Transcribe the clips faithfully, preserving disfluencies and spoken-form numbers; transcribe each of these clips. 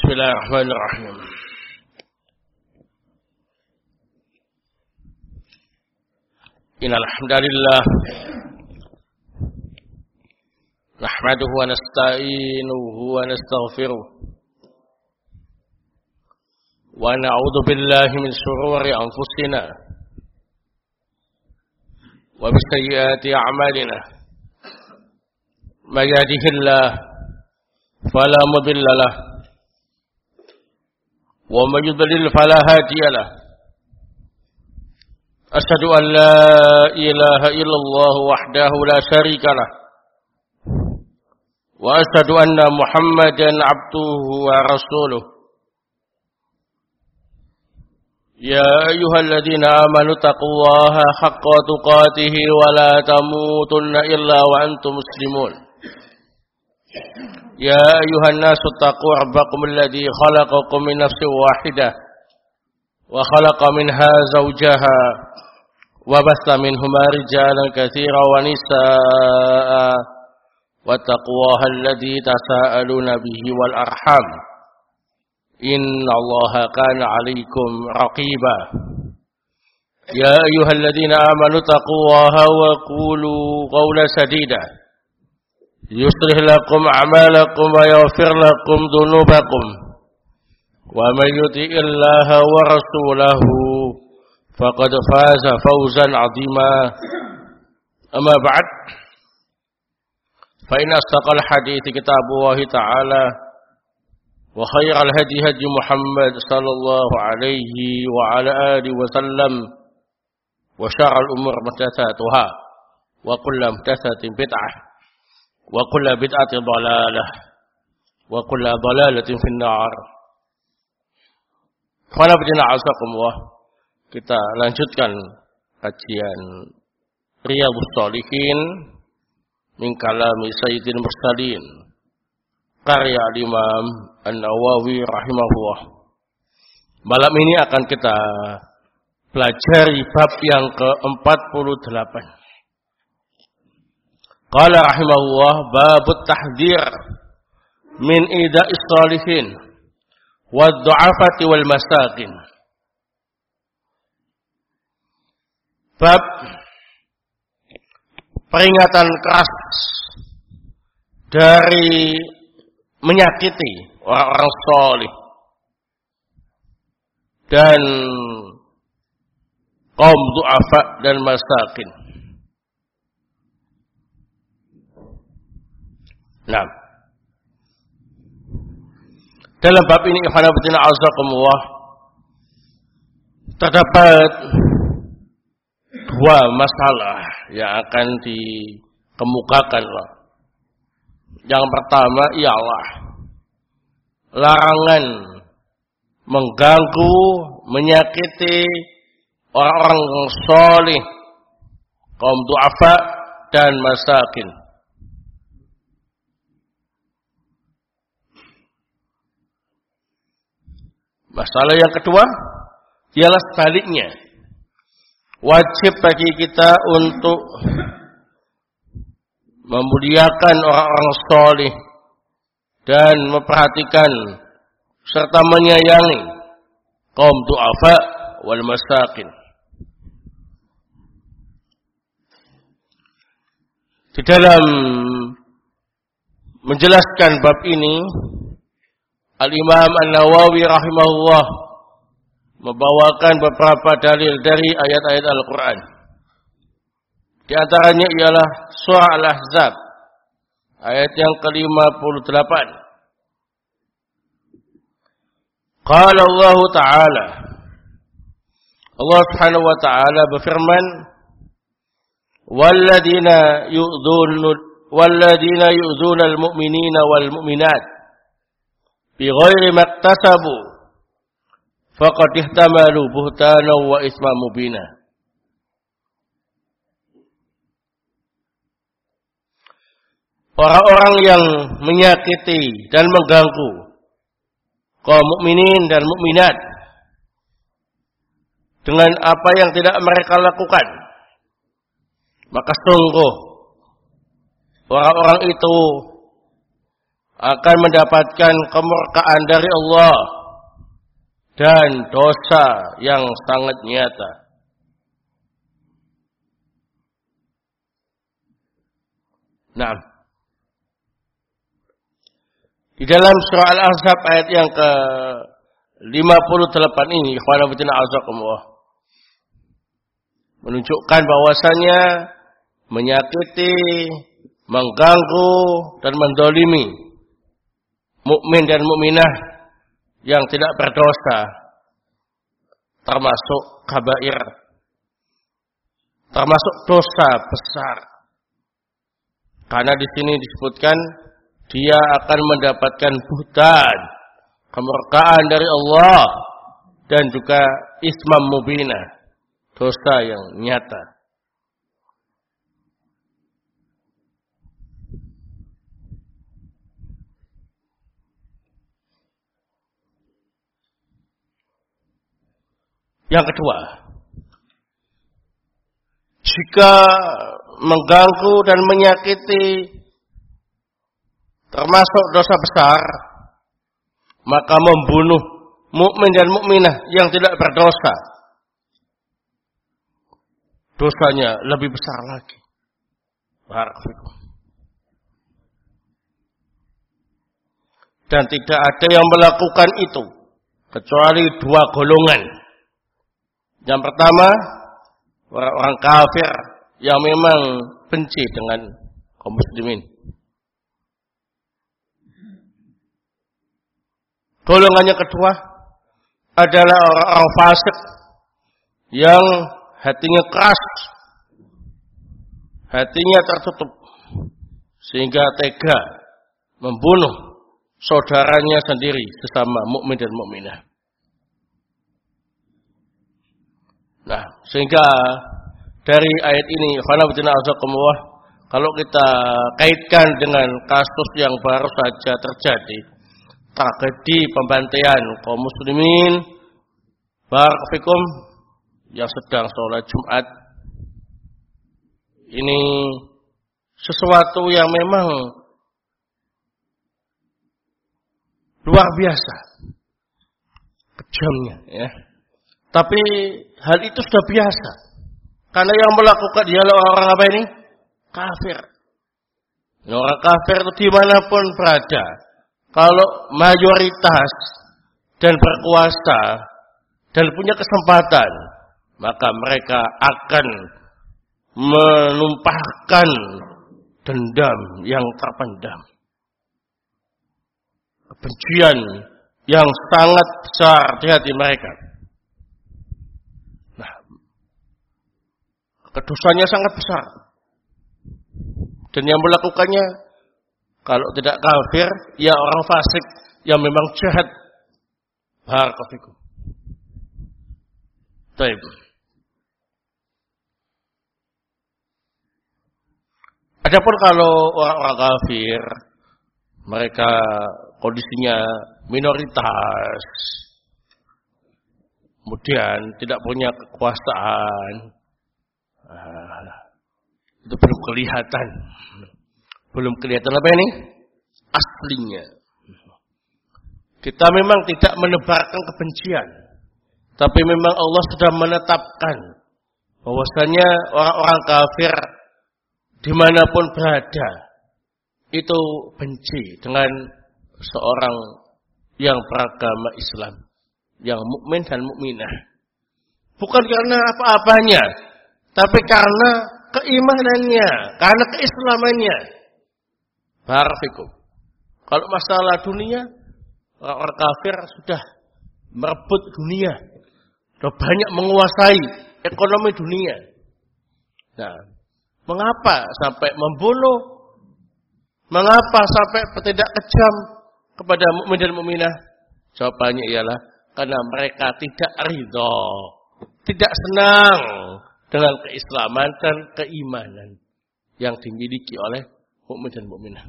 Bismillahirrahmanirrahim. Innal hamdalillah nahmaduhu wa nasta'inuhu wa nastaghfiruh wa na'udzu billahi min shururi anfusina wa min sayyiati a'malina. May yahdihillahu fala mudilla lahu wa may yudlil fala hadiya lahu. Asyhadu an la ilaha illallah wahdahu la syarika lah wa asyhadu anna Muhammadan abduhu wa rasuluh. Ya ayyuhalladzina amanu taqullaha haqqa tuqatih wa la tamutunna illa wa antum muslimun. Ya ayyuhan nasu taqu rabbakum alladzi khalaqakum min nafsin wahidah wa khalaqa minha zawjaha wa bassa minhuma rijalan katsiran wa nisaa'a wattaqullaha alladzi tasaaluna bihi wal arham innallaha kana 'alaykum raqiba. Ya ayyuhalladzina amanu taqullaha wa qulu qawlan sadida yuslih lakum a'malakum wa yaghfir lakum dhunubakum wa may yuti'illaha wa rasulahu faqad faza fawzan 'azima. Amma ba'd, fa inna asdaqal hadithi kitabullahi ta'ala wa khairal hadi hadi Muhammad sallallahu alaihi wa ala alihi wa sallam wa syarrul umur muhdatsatuha wa kullu muhdatsatin bid'ah wa kullu bid'atin dhalalah wa kullu dhalalatin finnar. Qala bidina asakumullah. Kita lanjutkan kajian Riyadhus Shalihin min kalami Sayyidil Mursalin karya Imam An-Nawawi rahimahullah. Malam ini akan kita pelajari bab yang ke empat puluh delapan. Qala rahimahullah babut tahdhir min ida'is shalihin wad du'afati wal masakin. Bab peringatan keras dari menyakiti orang-orang saleh dan kaum du'afa dan masakin. Nah, dalam bab ini ikhwanatina azakumullah terdapat dua masalah yang akan dikemukakan. Yang pertama ialah larangan mengganggu, menyakiti orang-orang saleh, kaum du'afa dan masakin. Masalah yang kedua ialah sebaliknya. Wajib bagi kita untuk memuliakan orang-orang saleh dan memperhatikan serta menyayangi kaum du'afa wal masakin. Di dalam menjelaskan bab ini, Al-Imam An-Nawawi rahimahullah membawakan beberapa dalil dari ayat-ayat Al-Quran. Di antaranya ialah surah Al-Ahzab ayat yang ke lima puluh delapan. Qala Allah Ta'ala, Allah Subhanahu wa Ta'ala berfirman, Walladina yu'dhuna walladina yu'dhuna al-mu'minina wal mu'minat bighairi maktasabu faqad ihtamalu buhtanan wa isman mubina. Orang-orang yang menyakiti dan mengganggu kaum mukminin dan mukminat dengan apa yang tidak mereka lakukan, maka sungguh orang-orang itu akan mendapatkan kemurkaan dari Allah dan dosa yang sangat nyata. Nah, di dalam surah Al-Ahzab ayat yang ke lima puluh delapan ini, ikhwan fillah azakumullah, menunjukkan bahwasanya menyakiti, mengganggu dan mendolimi mukmin dan mukminah yang tidak berdosa termasuk kabair, termasuk dosa besar. Karena di sini disebutkan dia akan mendapatkan buhtan, kemurkaan dari Allah, dan juga ismam mubinah, dosa yang nyata. Yang kedua, jika mengganggu dan menyakiti termasuk dosa besar, maka membunuh mukmin dan mukminah yang tidak berdosa, dosanya lebih besar lagi. Barakallahu. Dan tidak ada yang melakukan itu kecuali dua golongan. Yang pertama, orang-orang kafir yang memang benci dengan kaum muslimin. Golongannya kedua adalah orang-orang fasik yang hatinya keras, hatinya tertutup, sehingga tega membunuh saudaranya sendiri sesama mukmin dan mukminah. Nah, sehingga dari ayat ini, kalau kita kaitkan dengan kasus yang baru saja terjadi, tragedi pembantaian kaum muslimin barakallahu yang sedang sholat Jumat, ini sesuatu yang memang luar biasa kejamnya, ya. Tapi hal itu sudah biasa. Karena yang melakukan dialog orang apa ini? Kafir. Orang kafir itu dimanapun berada, kalau mayoritas dan berkuasa dan punya kesempatan, maka mereka akan menumpahkan dendam yang terpendam, kebencian yang sangat besar di hati mereka. Nah, kedosanya sangat besar. Dan yang melakukannya, kalau tidak kafir, ya orang fasik yang memang jahat. Barakallahu. Baik. Adapun kalau orang-orang kafir, mereka kondisinya minoritas, kemudian tidak punya kekuasaan, itu belum kelihatan. Belum kelihatan apa ini? Aslinya. Kita memang tidak menebarkan kebencian, tapi memang Allah sudah menetapkan bahwasanya orang-orang kafir dimanapun berada itu benci dengan seorang yang beragama Islam, yang mukmin dan mukminah. Bukan karena apa-apanya, tapi karena keimanannya, karena keislamannya. Barakallahu. Kalau masalah dunia, orang-orang kafir sudah merebut dunia, sudah banyak menguasai ekonomi dunia. Nah, mengapa sampai membunuh? Mengapa sampai bertindak kejam kepada mukmin dan mukminah? Jawabannya ialah karena mereka tidak ridho, tidak senang dengan keislaman dan keimanan yang dimiliki oleh mukmin dan mukminah,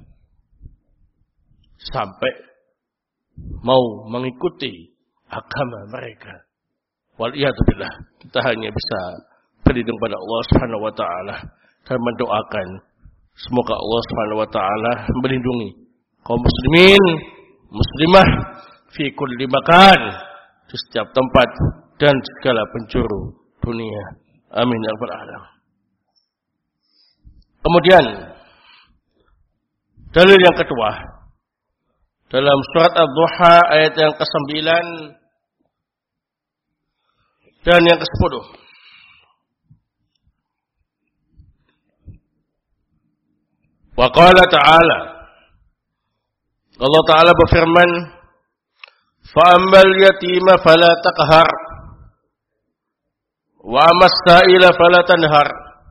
sampai mau mengikuti agama mereka. Waliyadzubillah. Kita hanya bisa berlindung pada Allah Subhanahu wa taala dan mendoakan semoga Allah Subhanahu wa taala melindungi kaum muslimin, muslimah fi kulli makan, di setiap tempat dan segala penjuru dunia. Amin ya rabbal alamin. Kemudian dalil yang kedua dalam surat Ad-Duha ayat yang kesembilan dan yang kesepuluh. Wa qala ta'ala, Allah Ta'ala berfirman, fa'ammal yatima fala taqhar wa amas sa'ila fala tanhar.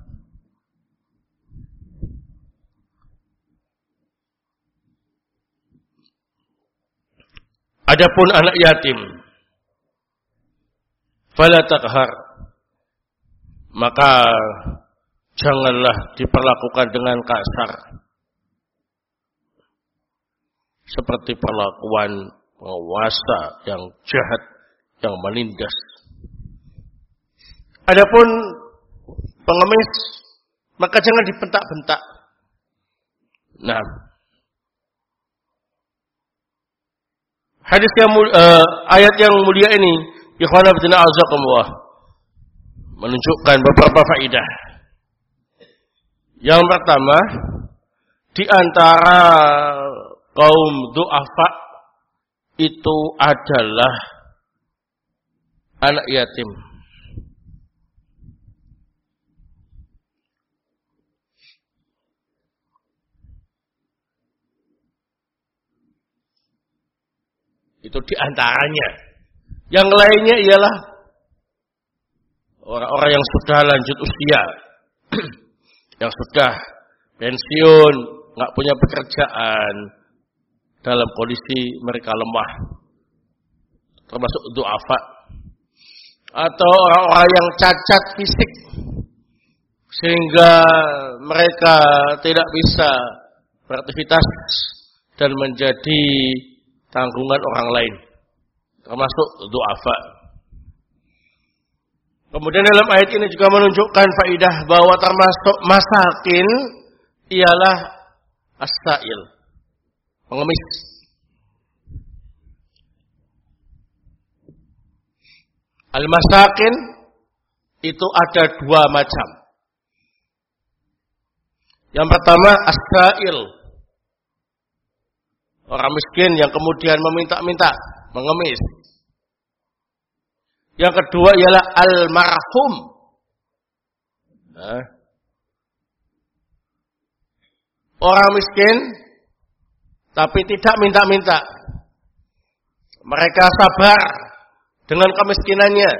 Adapun anak yatim, fala taqhar, maka janganlah diperlakukan dengan kasar seperti perlakuan penguasa yang jahat, yang menindas. Adapun pengemis, maka jangan dibentak-bentak. Nah, hadis yang mulia, uh, ayat yang mulia ini, ikhwana fillah azakumullah, menunjukkan beberapa faedah. Yang pertama, di antara kaum du'afa itu adalah anak yatim. Itu di antaranya. Yang lainnya ialah orang-orang yang sudah lanjut usia, yang sudah pensiun, nggak punya pekerjaan, dalam kondisi mereka lemah, termasuk du'afa, atau orang-orang yang cacat fisik sehingga mereka tidak bisa beraktivitas dan menjadi tanggungan orang lain, termasuk du'afa. Kemudian dalam ayat ini juga menunjukkan faedah bahwa termasuk masakin ialah as-sa'il, pengemis. Al-masakin itu ada dua macam. Yang pertama as-sa'il, orang miskin yang kemudian meminta-minta, mengemis. Yang kedua ialah al-marhum. Nah, orang miskin tapi tidak minta-minta. Mereka sabar dengan kemiskinannya.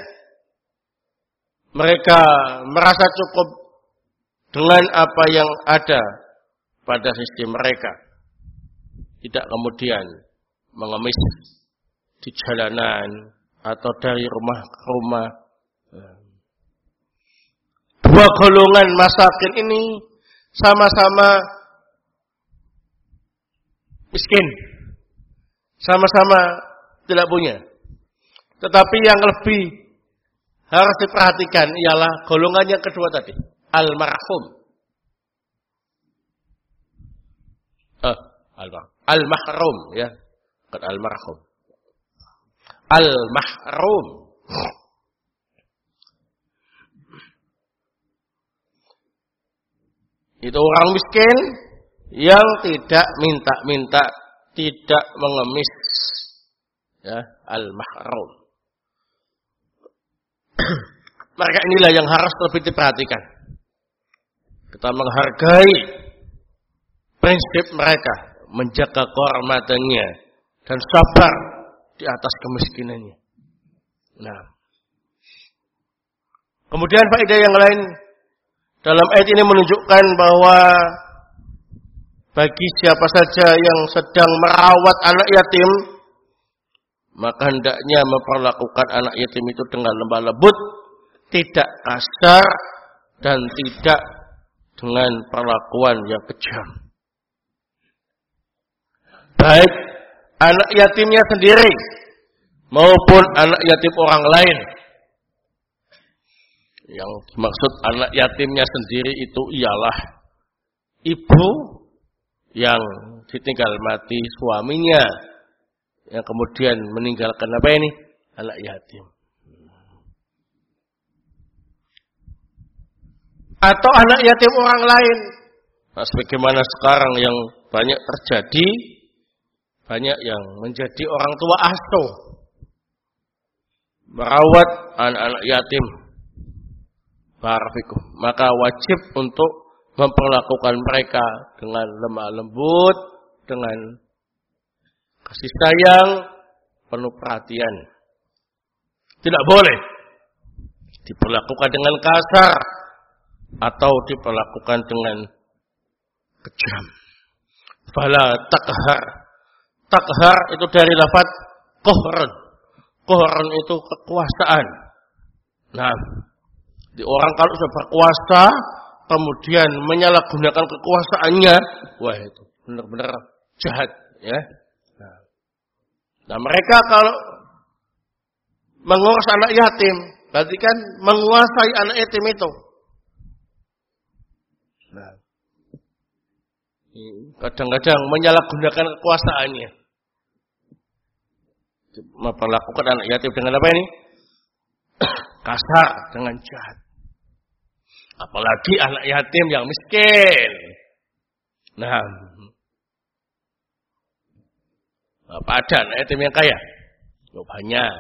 Mereka merasa cukup dengan apa yang ada pada sisi mereka. Tidak kemudian mengemis di jalanan atau dari rumah ke rumah. Dua golongan masakin ini sama-sama miskin, sama-sama tidak punya. Tetapi yang lebih harus diperhatikan ialah golongan yang kedua tadi, al-marhum. Eh, al-mahrum ya, bukan al-marhum. Al-mahrum. Itu orang miskin yang tidak minta-minta, tidak mengemis. Ya, al-mahrum. Mereka inilah yang harus lebih diperhatikan. Kita menghargai prinsip mereka, menjaga kehormatannya dan sabar di atas kemiskinannya. Nah, kemudian faedah yang lain dalam ayat ini menunjukkan bahwa bagi siapa saja yang sedang merawat anak yatim, maka hendaknya memperlakukan anak yatim itu dengan lemah lembut, tidak kasar dan tidak dengan perlakuan yang kejam. Baik anak yatimnya sendiri maupun anak yatim orang lain. Yang dimaksud anak yatimnya sendiri itu ialah ibu yang ditinggal mati suaminya, yang kemudian meninggalkan apa ini? Anak yatim. Atau anak yatim orang lain. Nah, sebagaimana sekarang yang banyak terjadi, banyak yang menjadi orang tua asuh, merawat anak-anak yatim. Barafikum. Maka wajib untuk memperlakukan mereka dengan lemah lembut, dengan kasih sayang, penuh perhatian. Tidak boleh diperlakukan dengan kasar atau diperlakukan dengan kejam. Fala takhar. Takhar itu dari lafaz qahrun. Qahrun itu kekuasaan. Nah, di orang kalau sudah berkuasa kemudian menyalahgunakan kekuasaannya, wah itu benar-benar jahat, ya. Nah, nah mereka kalau mengurus anak yatim, berarti kan menguasai anak yatim itu. Nah, kadang-kadang menyalahgunakan kekuasaannya, memperlakukan anak yatim dengan apa ini? Kasar, dengan jahat. Apalagi anak yatim yang miskin. Nah, apa ada anak yatim yang kaya? Oh, banyak.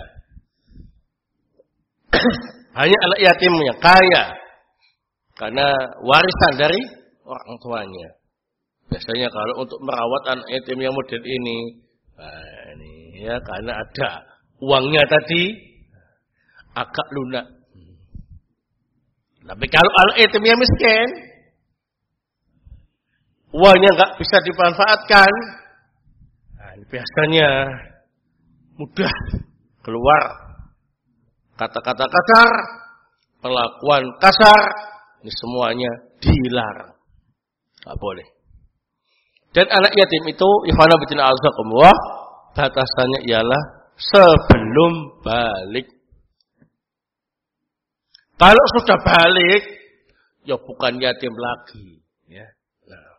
Banyak anak yatim yang kaya karena warisan dari orang tuanya. Biasanya kalau untuk merawat anak yatim yang model ini, nah ini ya karena ada uangnya tadi agak lunak. Tapi kalau anak yatim yang miskin, uangnya nggak bisa dimanfaatkan, nah, biasanya mudah keluar kata-kata kasar, perlakuan kasar, ini semuanya dilarang, nggak boleh. Dan anak yatim itu, ikhwana fillah azakumullah, batasannya ialah sebelum balik. Kalau sudah balik, ya bukan yatim lagi. Ya. Nah,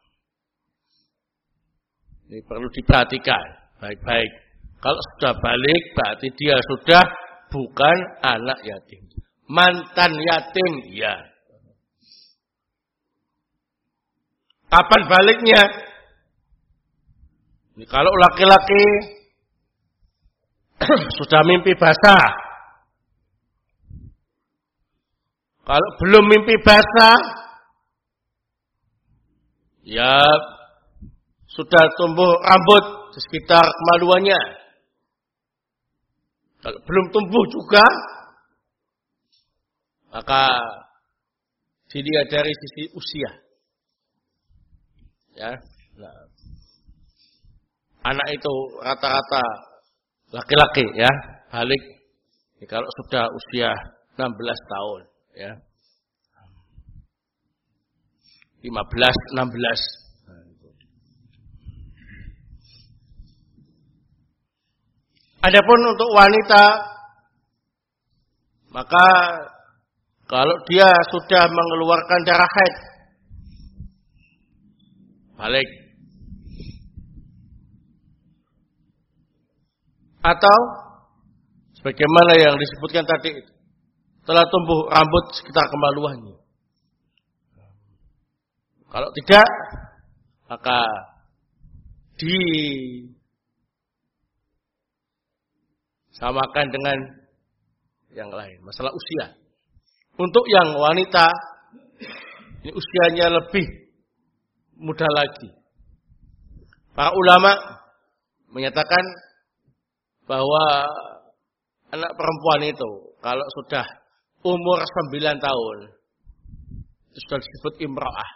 ini perlu diperhatikan baik-baik. Kalau sudah balik, berarti dia sudah bukan anak yatim. Mantan yatim, ya. Kapan baliknya? Ini kalau laki-laki sudah mimpi basah. Kalau belum mimpi basah, ya sudah tumbuh rambut di sekitar kemaluannya. Kalau belum tumbuh juga, maka dilihat dari sisi usia. Ya, nah, anak itu rata-rata laki-laki ya, balik ya, kalau sudah usia enam belas tahun. Ya, lima belas, enam belas. Adapun untuk wanita, maka kalau dia sudah mengeluarkan darah haid, balik. Atau sebagaimana yang disebutkan tadi, telah tumbuh rambut sekitar kemaluannya. Kalau tidak, maka disamakan dengan yang lain. Masalah usia. Untuk yang wanita, ini usianya lebih muda lagi. Para ulama menyatakan bahwa anak perempuan itu kalau sudah umur sembilan tahun, itu sudah disebut imra'ah.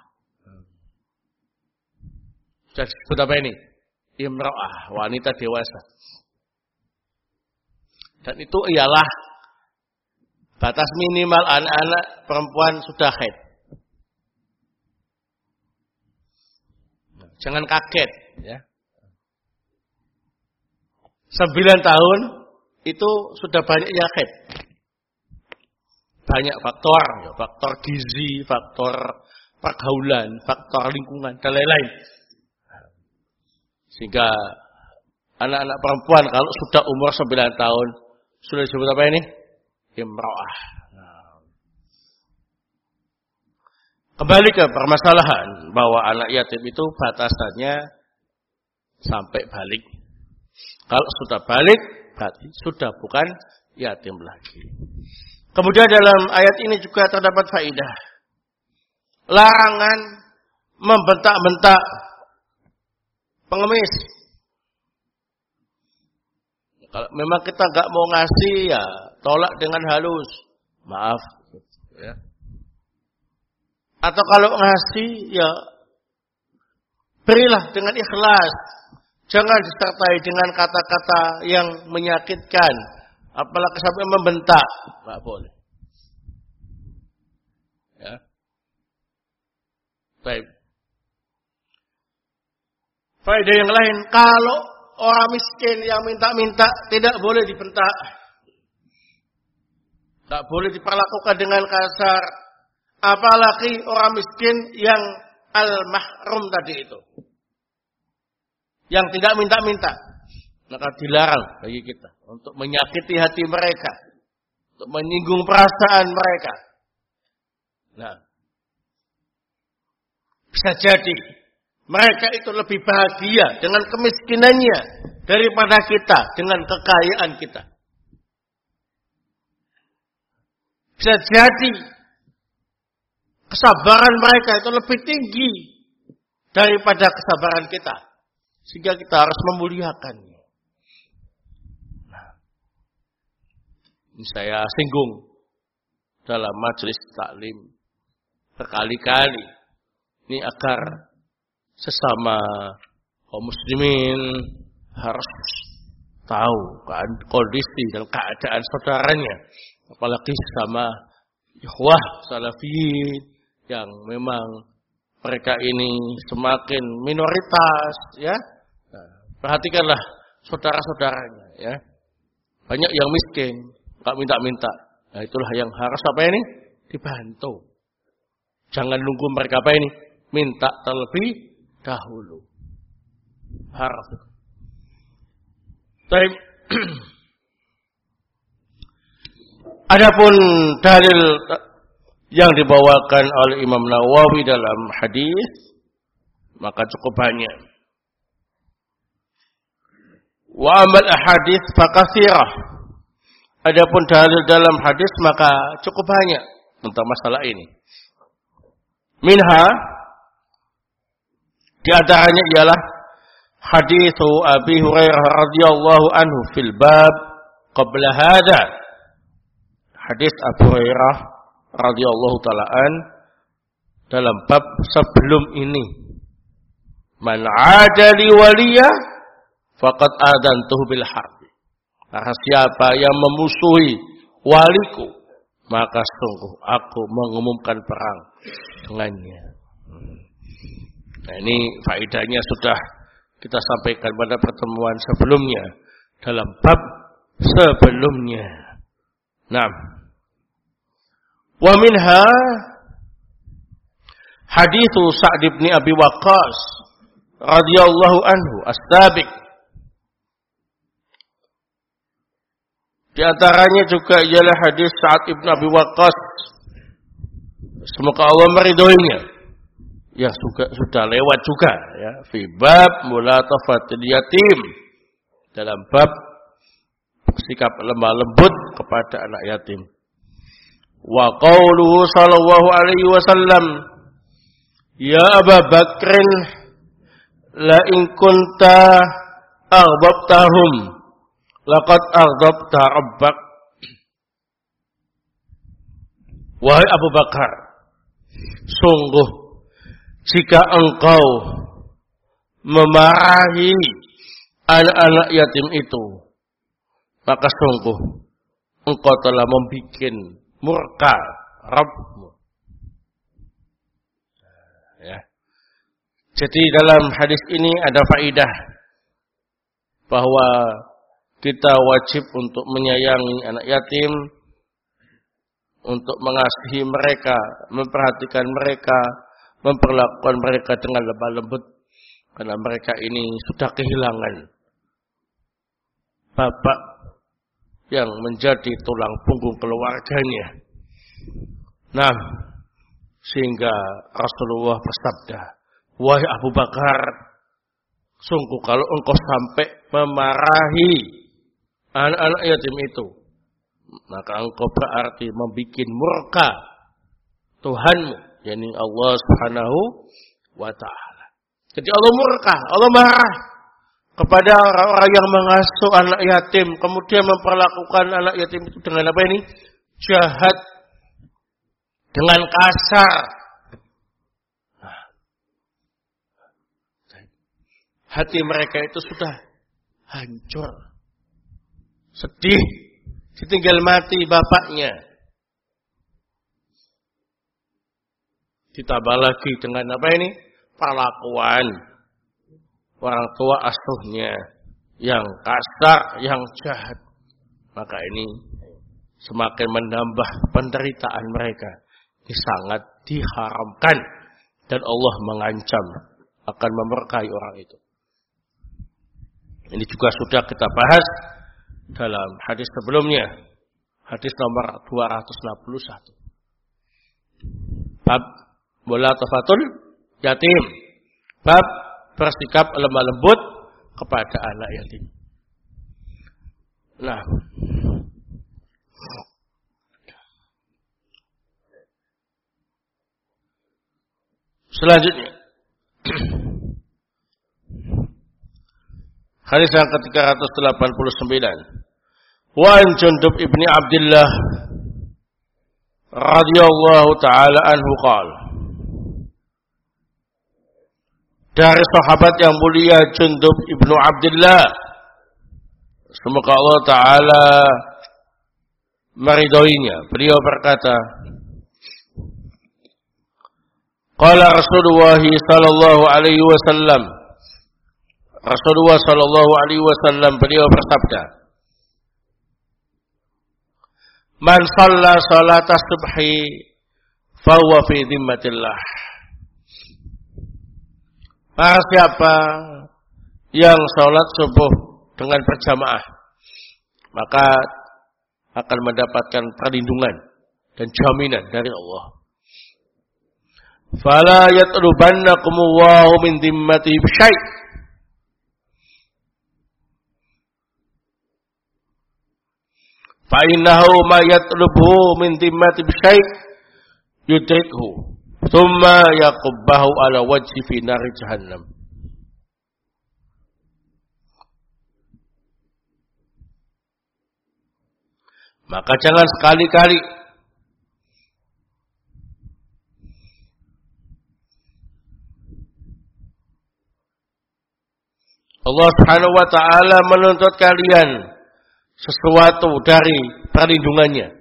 Sudah disebut apa ini? Imra'ah, wanita dewasa. Dan itu ialah batas minimal anak-anak perempuan sudah haid. Jangan kaget, ya. Sembilan tahun itu sudah banyak yang haid. Banyak faktor, ya, faktor gizi, faktor pergaulan, faktor lingkungan, dan lain-lain. Sehingga anak-anak perempuan kalau sudah umur sembilan tahun sudah disebut apa ini? Imra'ah. Nah. Kembali ke permasalahan bahwa anak yatim itu batasannya sampai balik. Kalau sudah balik berarti sudah bukan yatim lagi. Kemudian dalam ayat ini juga terdapat faedah. Larangan membentak-bentak pengemis. Kalau memang kita nggak mau ngasih, ya tolak dengan halus. Maaf. Ya. Atau kalau ngasih, ya berilah dengan ikhlas. Jangan disertai dengan kata-kata yang menyakitkan. Apalagi sampai membentak. Nggak boleh. Ya. Baik. Faedah yang lain, kalau orang miskin yang minta-minta tidak boleh dibentak. Tak boleh diperlakukan dengan kasar. Apalagi orang miskin yang al-mahrum tadi itu. Yang tidak minta-minta. Maka dilarang bagi kita untuk menyakiti hati mereka. Untuk menyinggung perasaan mereka. Nah. Bisa jadi mereka itu lebih bahagia dengan kemiskinannya daripada kita dengan kekayaan kita. Bisa jadi kesabaran mereka itu lebih tinggi daripada kesabaran kita. Sehingga kita harus memuliakannya. Nah, ini saya singgung dalam majelis taklim berkali-kali. Ini agar sesama kaum muslimin harus tahu kan kondisi dan keadaan saudaranya, apalagi sama ikhwah salafiyin yang memang mereka ini semakin minoritas, ya. Nah, perhatikanlah saudara-saudaranya, ya. Banyak yang miskin, nggak minta-minta. Nah, itulah yang harus apa ini? Dibantu. Jangan nunggu mereka apa ini? Minta terlebih dahulu. Harus. Baik. Adapun dalil yang dibawakan oleh Imam Nawawi dalam hadis maka cukup banyak. Wa amal ahadits fakatsirah. Adapun dalil dalam hadis maka cukup banyak tentang masalah ini. Minha di antaranya ialah hadis Abi Hurairah radhiyallahu anhu fil bab qabla hadza. Hadis Abu Hurairah radhiyallahu taala an dalam bab sebelum ini. Man 'ada li waliya faqad adantuhu bil harb. Barang siapa yang memusuhi waliku, maka sungguh aku mengumumkan perang dengannya. Nah, ini faedahnya sudah kita sampaikan pada pertemuan sebelumnya dalam bab sebelumnya. Nah, wa minha hadits Sa'd bin Abi Waqqas radhiyallahu anhu as-sabiq. Di antaranya juga ialah hadis Sa'd bin Abi Waqqas, semoga Allah meridhoinya, yang sudah, sudah lewat juga ya, fi bab mulatafatil yatim, dalam bab sikap lemah lembut kepada anak yatim. Wa qauluhu sallallahu alaihi wasallam, ya Abu Bakrin la in kunta aghdabtahum laqad aghdabta rabbak. Wahai Abu Bakar, sungguh jika engkau memarahi anak-anak yatim itu, maka sungguh engkau telah membuat murka Rabbmu. Ya. Jadi dalam hadis ini ada faedah bahwa kita wajib untuk menyayangi anak yatim, untuk mengasihi mereka, memperhatikan mereka, memperlakukan mereka dengan lemah lembut. Karena mereka ini sudah kehilangan bapak yang menjadi tulang punggung keluarganya. Nah, sehingga Rasulullah bersabda, "Wahai Abu Bakar, sungguh kalau engkau sampai memarahi anak-anak yatim itu, maka engkau berarti membuat murka Tuhanmu, yakni Allah Subhanahu wa ta'ala." Jadi Allah murka, Allah marah kepada orang-orang yang mengasuh anak yatim, kemudian memperlakukan anak yatim itu dengan apa ini? Jahat, dengan kasar. Nah, hati mereka itu sudah hancur, sedih, ditinggal mati bapaknya. Ditambah lagi dengan apa ini? Perlakuan orang tua asuhnya yang kasar, yang jahat. Maka ini semakin menambah penderitaan mereka. Ini sangat diharamkan dan Allah mengancam akan memurkai orang itu. Ini juga sudah kita bahas dalam hadis sebelumnya, hadis nomor dua ratus enam puluh satu. Bab mulatafatul yatim, bab bersikap lemah lembut kepada anak yatim. Nah, selanjutnya hadis yang ke tiga ratus delapan puluh sembilan. Wa an Jundub ibni Abdullah radhiyallahu taala anhu qala, dari sahabat yang mulia Jundub ibnu Abdullah, semoga Allah taala meridhoinya, beliau berkata, qala Rasulullah sallallahu alaihi wasallam, Rasulullah sallallahu alaihi wasallam beliau bersabda, man shalla salata subhi fa huwa fi dhimmatillah. Barang siapa yang salat subuh dengan berjamaah, maka akan mendapatkan perlindungan dan jaminan dari Allah. Fala yatlubannakumullahu min dhimmatihi bisyai'. Fa innahu ma yatlubu min dhimmatihi bisyai' yudrikhu thumma yaqubbahu ala wajhi fi nari jahannam. Maka jangan sekali-kali Allah Subhanahu wa taala menuntut kalian sesuatu dari perlindungannya.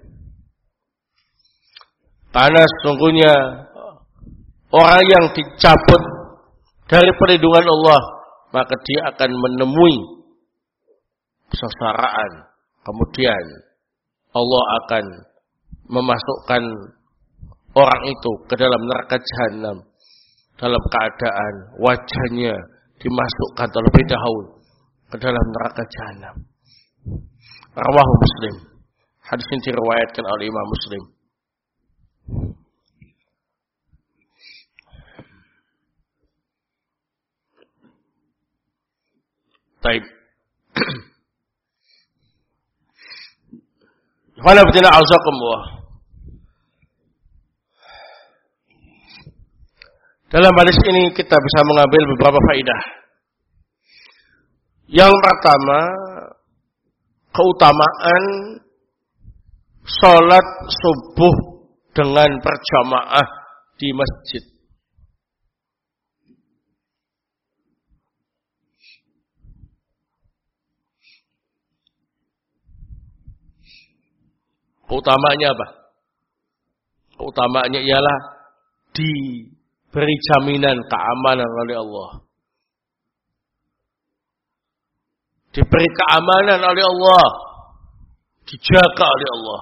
Karena sesungguhnya orang yang dicabut dari perlindungan Allah, maka dia akan menemui kesengsaraan. Kemudian Allah akan memasukkan orang itu ke dalam neraka jahanam dalam keadaan wajahnya dimasukkan terlebih dahulu ke dalam neraka jahanam. Rawahu Muslim. Hadis ini diriwayatkan oleh Imam Muslim. Baik. Wala bidina auzakumullah. Dalam hadis ini kita bisa mengambil beberapa faedah. Yang pertama, keutamaan sholat subuh dengan berjamaah di masjid. Keutamanya apa? Keutamanya ialah diberi jaminan keamanan oleh Allah. Diberi keamanan oleh Allah. Dijaga oleh Allah.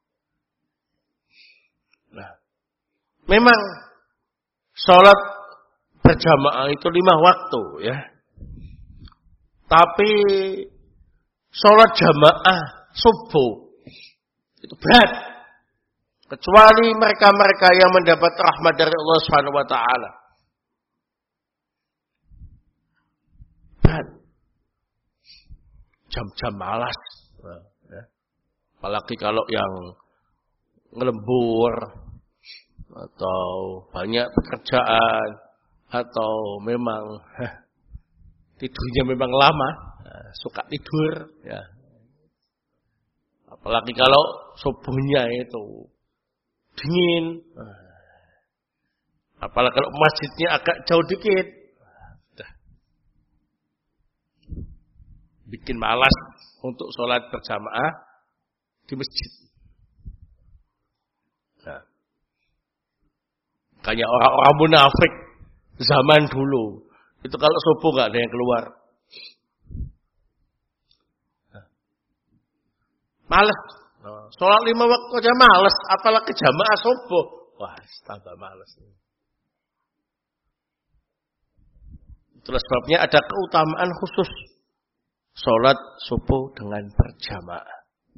Nah, memang sholat berjamaah itu lima waktu ya. Tapi sholat jamaah subuh itu berat. Kecuali mereka-mereka yang mendapat rahmat dari Allah Subhanahu wa taala. Berat. Jam-jam malas. Apalagi kalau yang ngelembur atau banyak pekerjaan atau memang heh, tidurnya memang lama, nah, suka tidur ya. Apalagi kalau subuhnya itu dingin, apalagi kalau masjidnya agak jauh dikit, nah, bikin malas untuk sholat berjamaah di masjid. Nah, kayak orang-orang munafik zaman dulu itu kalau subuh nggak ada yang keluar, nah, malas. Nah, sholat lima waktu aja malas, apalagi jamaah subuh, wah tambah malas. Itulah sebabnya ada keutamaan khusus sholat subuh dengan berjamaah.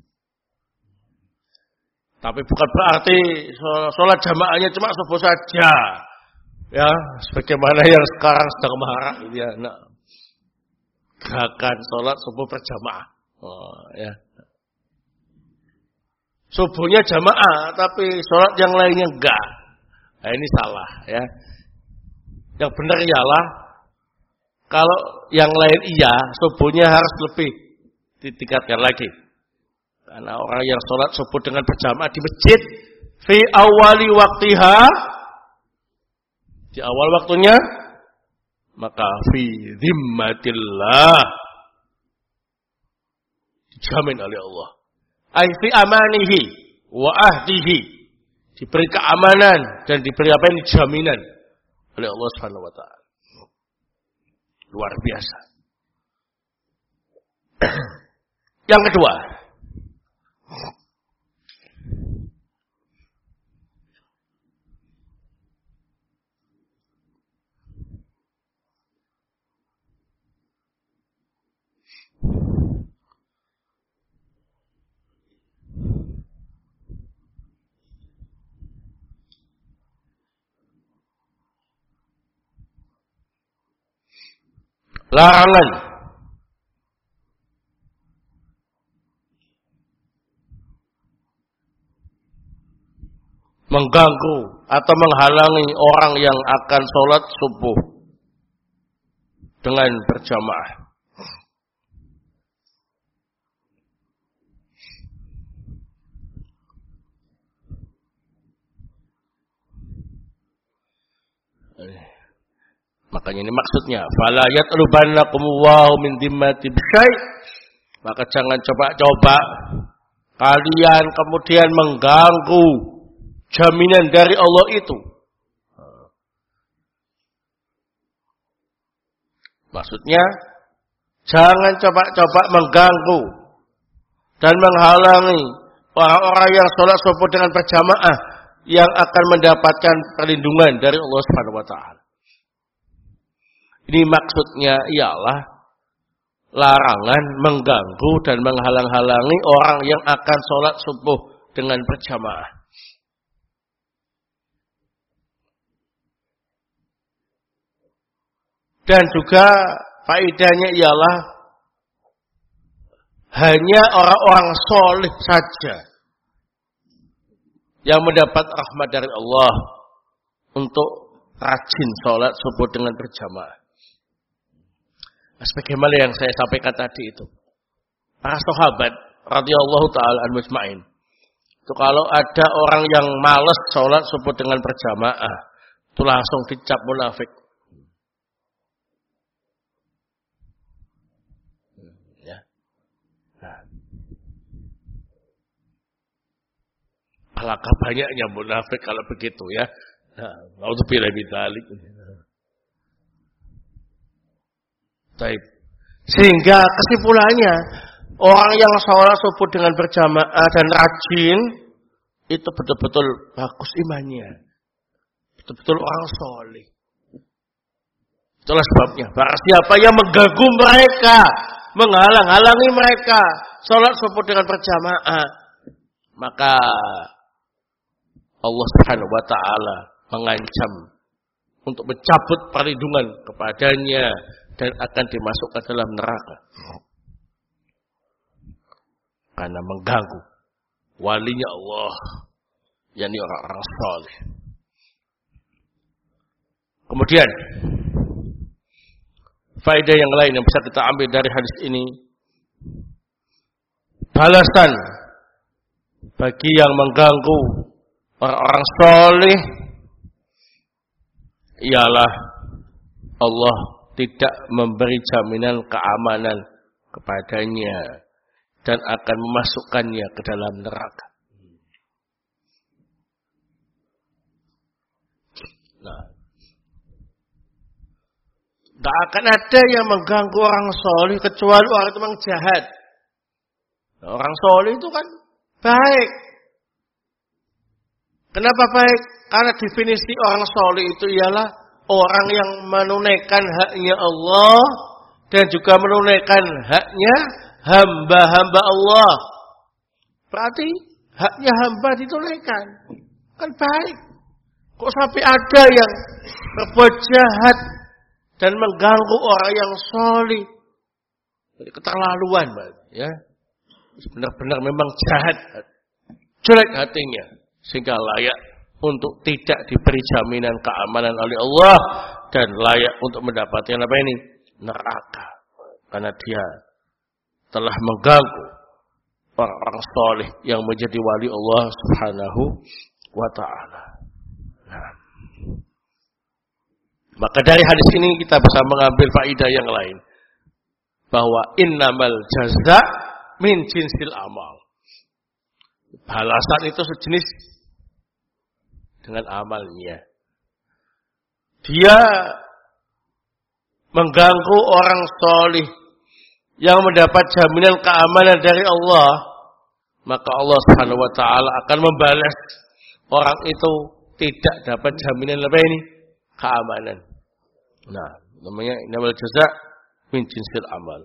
Tapi bukan berarti sholat jamaahnya cuma subuh saja. Ya, sebagaimana yang sekarang sedang marak ya, nah, gerakan sholat subuh berjamaah. Oh, ya. Subuhnya jamaah, tapi sholat yang lainnya enggak. Nah, ini salah ya. Yang benar ialah kalau yang lain iya, subuhnya harus lebih ditingkatkan lagi. Karena orang yang sholat subuh dengan berjamaah di masjid fi awali waktiha, di awal waktunya, maka fi zimmatillah, dijamin oleh Allah. Ai fi amanihi wa ahdihi, diberi keamanan dan diberi apa yang jaminan oleh Allah Subhanahu wa taala. Luar biasa. Yang kedua, larangan mengganggu atau menghalangi orang yang akan sholat subuh dengan berjamaah. Makanya ini maksudnya, fala yatlubannakumullahu min dimmati bisyai', maka jangan coba-coba kalian kemudian mengganggu jaminan dari Allah itu. Maksudnya, jangan coba-coba mengganggu dan menghalangi orang-orang yang sholat subuh dengan berjamaah yang akan mendapatkan perlindungan dari Allah Subhanahu wa taala. Ini maksudnya ialah larangan mengganggu dan menghalang-halangi orang yang akan sholat subuh dengan berjamaah. Dan juga faedahnya ialah hanya orang-orang soleh saja yang mendapat rahmat dari Allah untuk rajin sholat subuh dengan berjamaah. Sebagaimana yang saya sampaikan tadi itu, para sahabat radhiyallahu taala anhum ajma'in, itu kalau ada orang yang malas sholat subuh dengan berjamaah, itu langsung dicap munafik. Ya. Nah. Alangkah banyaknya munafik kalau begitu ya. Nah, naudzubillah min dzalik. Baik. Sehingga kesimpulannya, orang yang sholat subuh dengan berjamaah dan rajin, itu betul-betul bagus imannya. Betul-betul orang soleh. Itulah sebabnya. Barang siapa yang mengganggu mereka, menghalang-halangi mereka sholat subuh dengan berjamaah, maka Allah Subhanahu wa taala mengancam untuk mencabut perlindungan kepadanya dan akan dimasukkan dalam neraka. Karena mengganggu walinya Allah, yakni orang-orang saleh. Kemudian faedah yang lain yang bisa kita ambil dari hadis ini, balasan bagi yang mengganggu orang-orang saleh ialah Allah tidak memberi jaminan keamanan kepadanya dan akan memasukkannya ke dalam neraka. Nah, tidak akan ada yang mengganggu orang soleh kecuali orang itu memang jahat. Nah, orang soleh itu kan baik. Kenapa baik? Karena definisi orang soleh itu ialah orang yang menunaikan haknya Allah dan juga menunaikan haknya hamba-hamba Allah. Berarti haknya hamba ditunaikan. Kan baik. Kok sampai ada yang berbuat jahat dan mengganggu orang yang soleh? Jadi keterlaluan, ya. Benar-benar memang jahat, jelek hatinya, sehingga layak untuk tidak diberi jaminan keamanan oleh Allah dan layak untuk mendapatkan apa ini? Neraka. Karena dia telah mengganggu orang-orang soleh yang menjadi wali Allah Subhanahu wa ta'ala. Nah, maka dari hadis ini kita bisa mengambil faedah yang lain, bahwa innamal jaza min jinsil amal. Balasan itu sejenis dengan amalnya. Dia mengganggu orang soleh yang mendapat jaminan keamanan dari Allah, maka Allah Subhanahu wa taala akan membalas orang itu tidak dapat jaminan apa ini? Keamanan. Nah, namanya innamal jazaa min jinsil amal.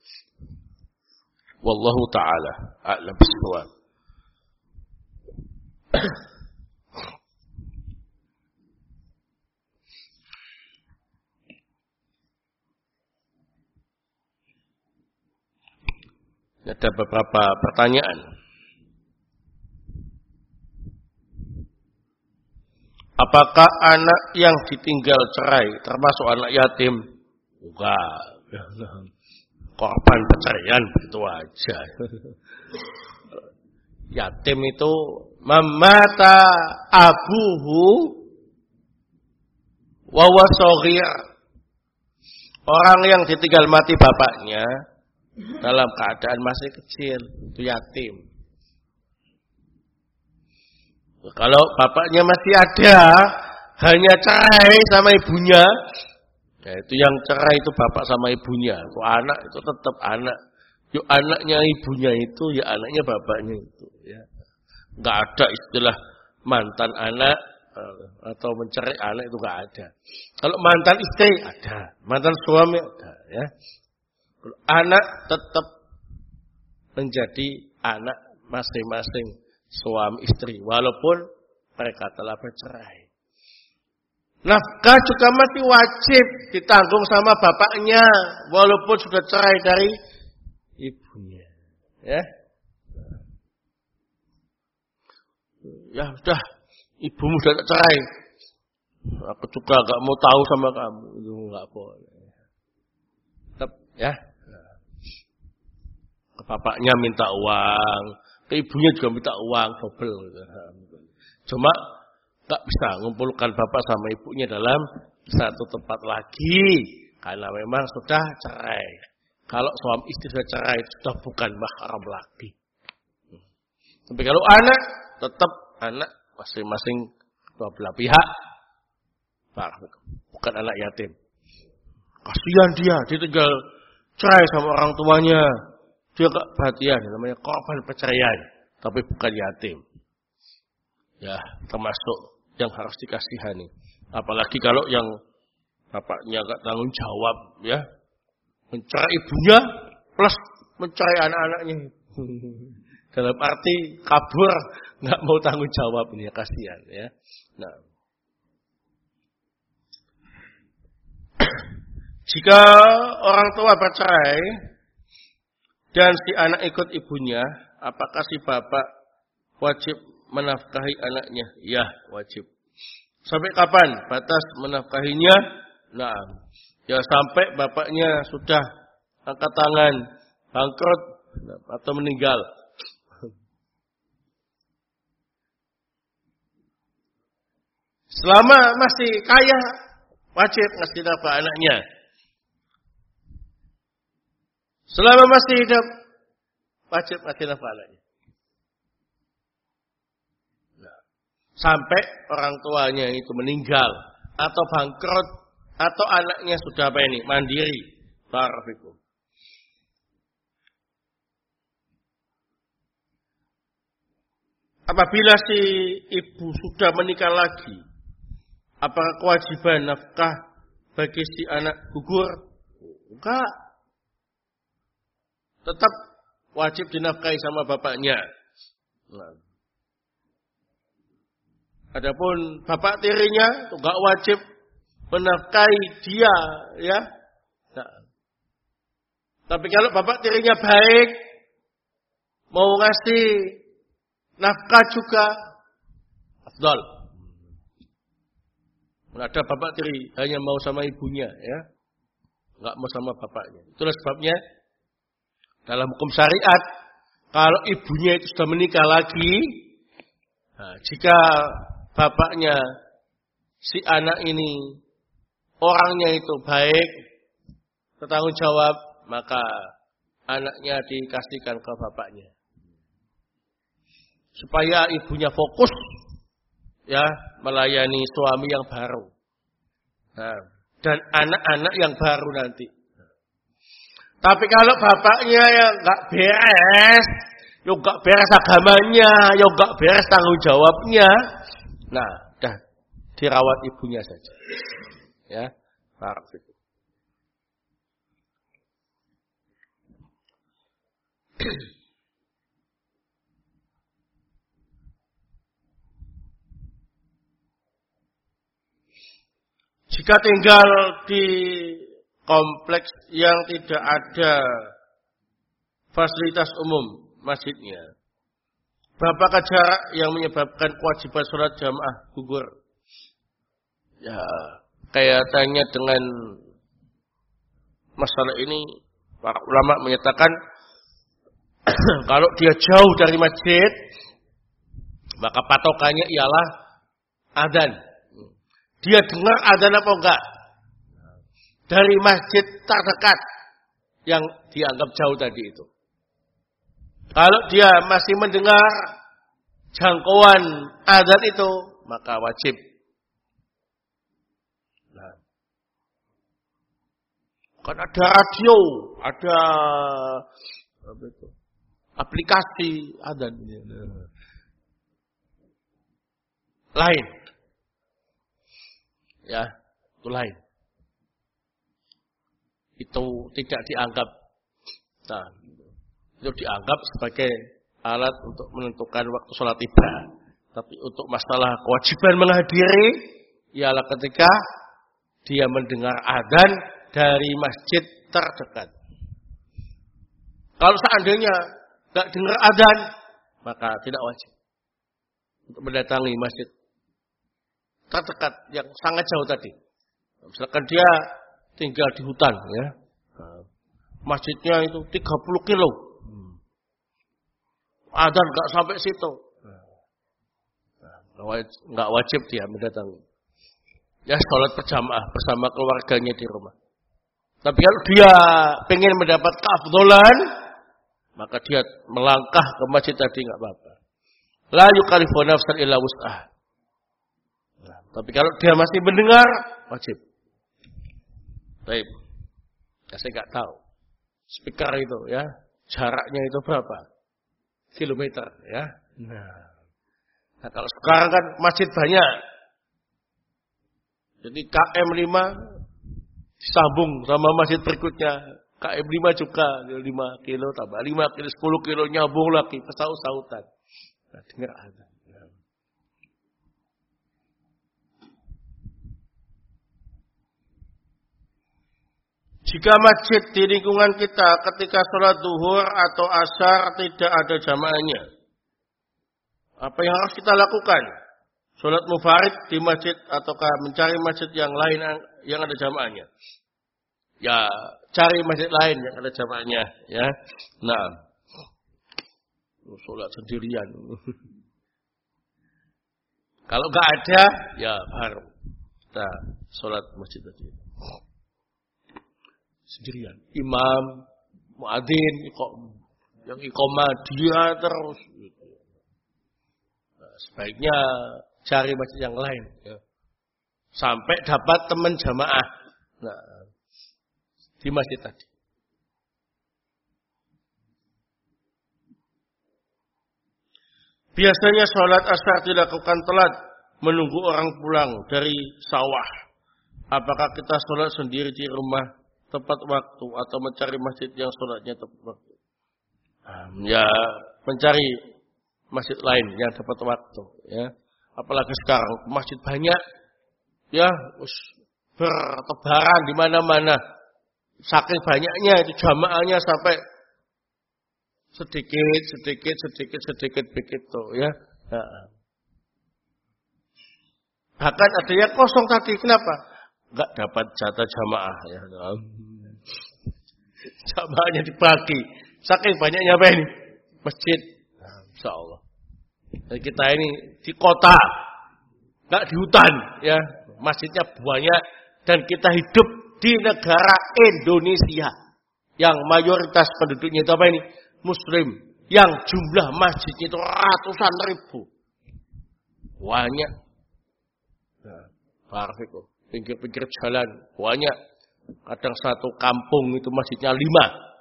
Wallahu taala a'lam bis-shawab. Ada beberapa pertanyaan. Apakah anak yang ditinggal cerai termasuk anak yatim? Enggak. Korban perceraian begitu aja. Yatim itu mamata abuhu wa huwa shaghir. Orang yang ditinggal mati bapaknya dalam keadaan masih kecil, itu yatim. Kalau bapaknya masih ada, hanya cerai sama ibunya, ya itu yang cerai itu bapak sama ibunya. Itu anak itu tetap anak. Yuk anaknya ibunya itu, ya anaknya bapaknya itu. Ya, nggak ada istilah mantan anak atau mencerai anak, itu nggak ada. Kalau mantan istri ada, mantan suami ada. Ya, anak tetap menjadi anak masing-masing suami istri walaupun mereka telah bercerai. Nafkah juga masih wajib ditanggung sama bapaknya walaupun sudah cerai dari ibunya. Ya, ya sudah, ibumu sudah cerai, aku juga gak mau tahu sama kamu, itu gak boleh. Tetap ya. Ke bapaknya minta uang, ke ibunya juga minta uang double. Cuma tak bisa mengumpulkan bapak sama ibunya dalam satu tempat lagi karena memang sudah cerai. Kalau suami istri sudah cerai sudah bukan mahram lagi. Tapi kalau anak tetap anak masing-masing dua belah pihak, bukan anak yatim. Kasihan dia, dia tinggal cerai sama orang tuanya. Dia gak perhatian, namanya korban perceraian, tapi bukan yatim. Ya, termasuk yang harus dikasihani. Apalagi kalau yang bapaknya enggak tanggung jawab ya. Mencerai ibunya plus mencerai anak-anaknya. Dalam arti kabur, enggak mau tanggung jawab ini ya, kasihan ya. Nah, jika orang tua bercerai dan si anak ikut ibunya, apakah si bapak wajib menafkahi anaknya? Ya, wajib. Sampai kapan batas menafkahinya? Nah, ya sampai bapaknya sudah angkat tangan, bangkrut atau meninggal. Selama masih kaya, wajib ngasih nafkah anaknya. Selama masih hidup, wajib ngasih nafkah anaknya. Nah, sampai orang tuanya itu meninggal atau bangkrut atau anaknya sudah apa ini mandiri. Barakallahu. Apabila si ibu sudah menikah lagi, apakah kewajiban nafkah bagi si anak gugur? Enggak. Tetap wajib dinafkahi sama bapaknya. Nah. Adapun bapak tirinya enggak wajib menafkahi dia, ya. Nah. Tapi kalau bapak tirinya baik, mau ngasih nafkah juga afdal. Ada bapak tiri hanya mau sama ibunya, ya, nggak mau sama bapaknya. Itulah sebabnya dalam hukum syariat, kalau ibunya itu sudah menikah lagi, nah, jika bapaknya si anak ini orangnya itu baik, bertanggung jawab, maka anaknya dikasihkan ke bapaknya, supaya ibunya fokus ya melayani suami yang baru, nah, dan anak-anak yang baru nanti. Tapi kalau bapaknya yang nggak beres, yang nggak beres agamanya, yang nggak beres tanggung jawabnya, nah, dah dirawat ibunya saja, ya, barakallahu. Jika tinggal di kompleks yang tidak ada fasilitas umum masjidnya, berapakah jarak yang menyebabkan kewajiban sholat jamaah gugur? Ya, kaitannya dengan masalah ini, para ulama menyatakan kalau dia jauh dari masjid, maka patokannya ialah adzan. Dia dengar adzan apa enggak? Dari masjid terdekat yang dianggap jauh tadi itu. Kalau dia masih mendengar jangkauan adzan itu, maka wajib. Nah, kan ada radio, ada apa itu, aplikasi adzan ini. Lain. Ya, itu lain. Itu tidak dianggap, nah, itu dianggap sebagai alat untuk menentukan waktu sholat tiba. Tapi untuk masalah kewajiban menghadiri, ialah ketika dia mendengar adzan dari masjid terdekat. Kalau seandainya tidak dengar adzan, maka tidak wajib untuk mendatangi masjid terdekat yang sangat jauh tadi. Misalkan dia tinggal di hutan, ya, masjidnya itu tiga puluh kilo, adzan nggak sampai situ, nggak wajib dia mendatangi. Ya, sholat berjamaah bersama keluarganya di rumah. Tapi kalau dia pengen mendapat keafdolan, maka dia melangkah ke masjid tadi nggak apa-apa. La yukallifu nafsan illa wus'aha. Nah, tapi kalau dia masih mendengar, wajib. Baik, ya, saya nggak tahu speaker itu, ya, jaraknya itu berapa kilometer, ya. Nah, nah kalau sekarang kan masjid banyak, jadi K M lima Disambung sama masjid berikutnya. K M lima juga, lima kilo tambah lima kilo, sepuluh kilo nyambung lagi, pesaut-sautan. Nah, dengar azan. Jika masjid di lingkungan kita ketika sholat duhur atau asar tidak ada jamaahnya, apa yang harus kita lakukan? Sholat mufarid di masjid ataukah mencari masjid yang lain yang ada jamaahnya? Ya, cari masjid lain yang ada jamaahnya. Ya, nah, sholat sendirian. Kalau nggak ada, ya baru kita sholat masjid tadi. Sendirian, imam, muadzin, yang iqamah dia terus. Nah, sebaiknya cari masjid yang lain, ya. Sampai dapat teman jamaah. Nah, di masjid tadi. Biasanya sholat asar dilakukan telat, menunggu orang pulang dari sawah. Apakah kita sholat sendiri di rumah tepat waktu atau mencari masjid yang sholatnya tepat waktu? Ya, mencari masjid lain yang tepat waktu. Ya, apalagi sekarang masjid banyak, ya, bertebaran di mana-mana. Saking banyaknya itu jamaahnya sampai sedikit, sedikit, sedikit, sedikit begitu, ya. Nah. Bahkan ada yang kosong tadi, kenapa? Enggak dapat jatah jamaah, ya. Jamaahnya dibagi. Saking banyaknya apa ini? Masjid. Nah, insya Allah. Dan kita ini di kota, enggak di hutan, ya. Masjidnya banyak dan kita hidup di negara Indonesia yang mayoritas penduduknya itu apa ini? Muslim, yang jumlah masjidnya itu ratusan ribu. Banyak. Nah, Parfiko. Pinggir-pinggir jalan banyak. Kadang satu kampung itu masjidnya lima.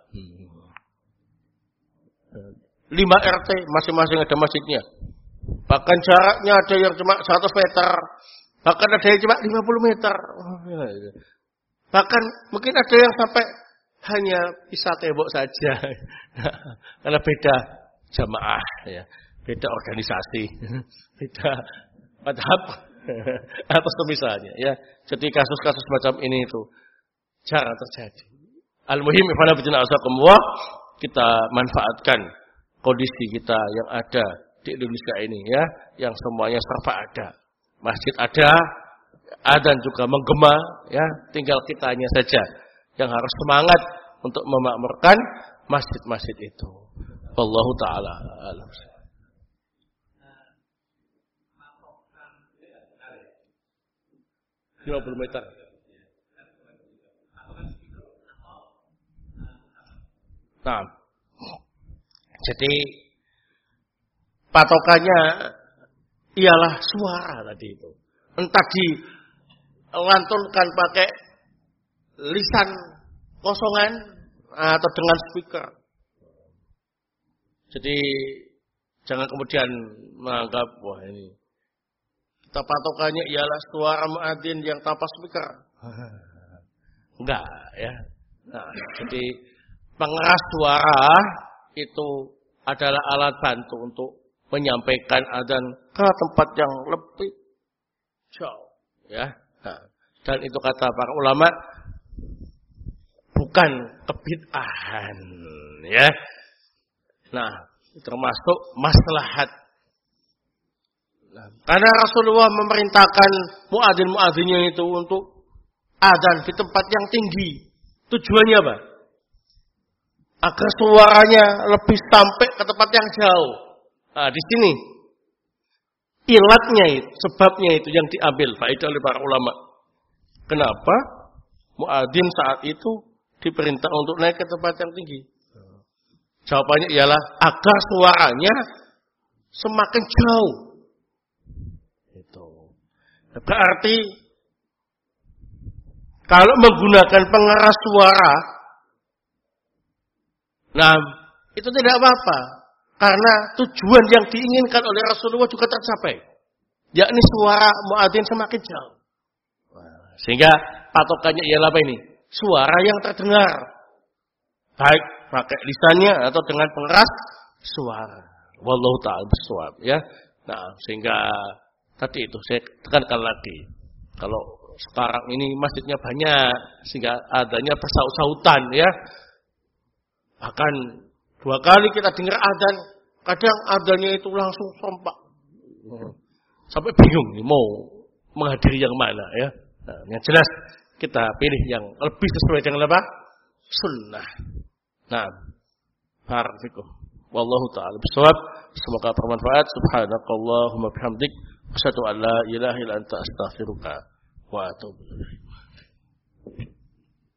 Lima R T masing-masing ada masjidnya. Bahkan jaraknya ada yang cuma seratus meter. Bahkan ada yang cuma lima puluh meter. Bahkan mungkin ada yang sampai hanya bisa tembok saja. Karena beda jamaah, ya, beda organisasi, beda madhab atau semisalnya, ya. Jadi kasus-kasus macam ini itu jarang terjadi. Al-muhim ifana bidina asakumullah, kita manfaatkan kondisi kita yang ada di Indonesia ini, ya, yang semuanya serba ada. Masjid ada, adzan juga menggema, ya, tinggal kitanya saja yang harus semangat untuk memakmurkan masjid-masjid itu. Wallahu ta'ala alam. lima puluh meter. Nah, jadi patokannya ialah suara tadi itu. Entah dilantunkan pakai lisan kosongan atau dengan speaker. Jadi jangan kemudian menganggap wah ini kita patokannya ialah suara muadzin yang tanpa speaker. Enggak, ya. Nah, jadi pengeras suara itu adalah alat bantu untuk menyampaikan adzan ke tempat yang lebih jauh, ya. Nah, dan itu kata para ulama bukan kebid'ahan, ya. Nah, termasuk maslahat. Nah, karena Rasulullah memerintahkan muadzin-muadzinnya itu untuk adzan di tempat yang tinggi. Tujuannya apa? Agar suaranya lebih sampai ke tempat yang jauh. Nah, di sini ilatnya itu, sebabnya itu yang diambil faedah oleh para ulama. Kenapa muadzin saat itu diperintah untuk naik ke tempat yang tinggi? Jawabannya ialah agar suaranya semakin jauh. Itu. Berarti kalau menggunakan pengeras suara, nah itu tidak apa-apa. Karena tujuan yang diinginkan oleh Rasulullah juga tercapai. Yakni suara muadzin semakin jauh. Sehingga patokannya ialah apa ini? Suara yang terdengar. Baik pakai lisannya atau dengan pengeras suara. Wallahu ta'ala bishawab ya. Nah, sehingga tadi itu saya tekankan lagi. Kalau sekarang ini masjidnya banyak sehingga adanya bersaut-sautan ya. Bahkan dua kali kita dengar adzan, kadang adzannya itu langsung serempak. Sampai bingung nih mau menghadiri yang mana ya. Nah, yang jelas kita pilih yang lebih sesuai dengan apa? Sunnah. Nah, barakallahu wallahu ta'ala bishawab. Semoga bermanfaat. Subhanakallahumma bihamdik asyhadu an la ilaha illa anta astaghfiruka wa atubu ilaik.